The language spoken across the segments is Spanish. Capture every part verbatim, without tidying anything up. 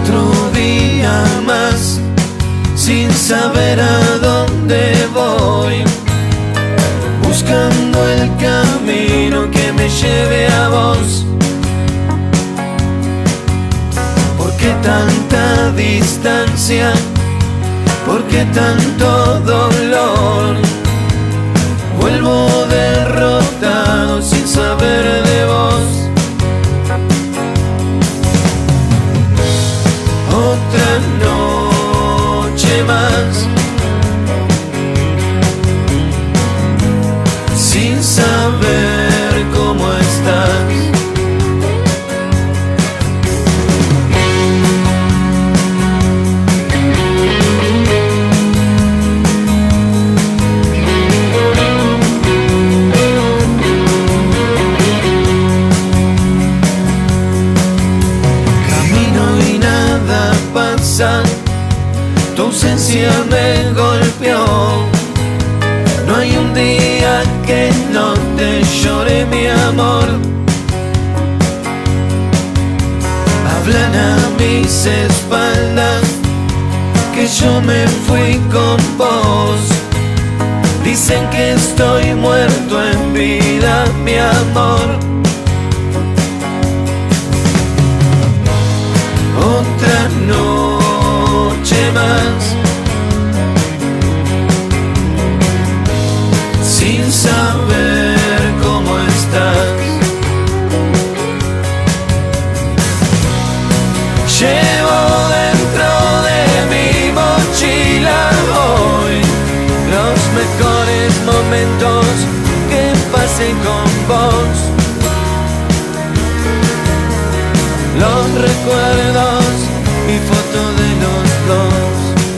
Otro día más, sin saber a dónde voy, buscando el camino que me lleve a vos. ¿Por qué tanta distancia? ¿Por qué tanto dolor? Vuelvo derrotado sin saber de vos. Otra noche más, sin saber cómo estás. Tu ausencia me golpeó. No hay un día que no te llore mi amor. Hablan a mis espaldas que yo me fui con vos. Dicen que estoy muerto en vida, mi amor. Otra noche más, sin saber cómo estás. Llevo dentro de mi mochila hoy los mejores momentos que pasé con vos. Los recuerdos y fotos de los dos.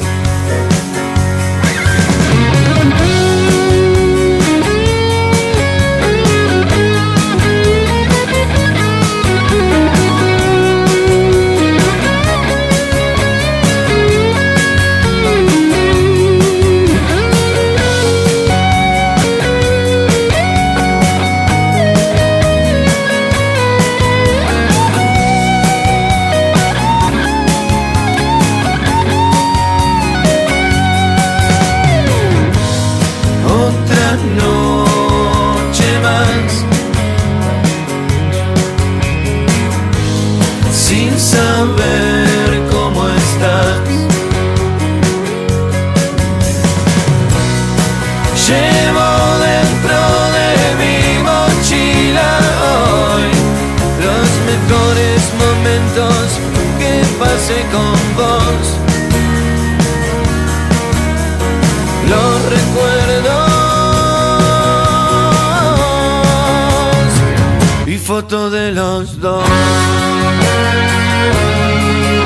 Sin saber cómo estás. Llevo dentro de mi mochila hoy los mejores momentos que pasé con vos. Los recuerdos y fotos de los dos.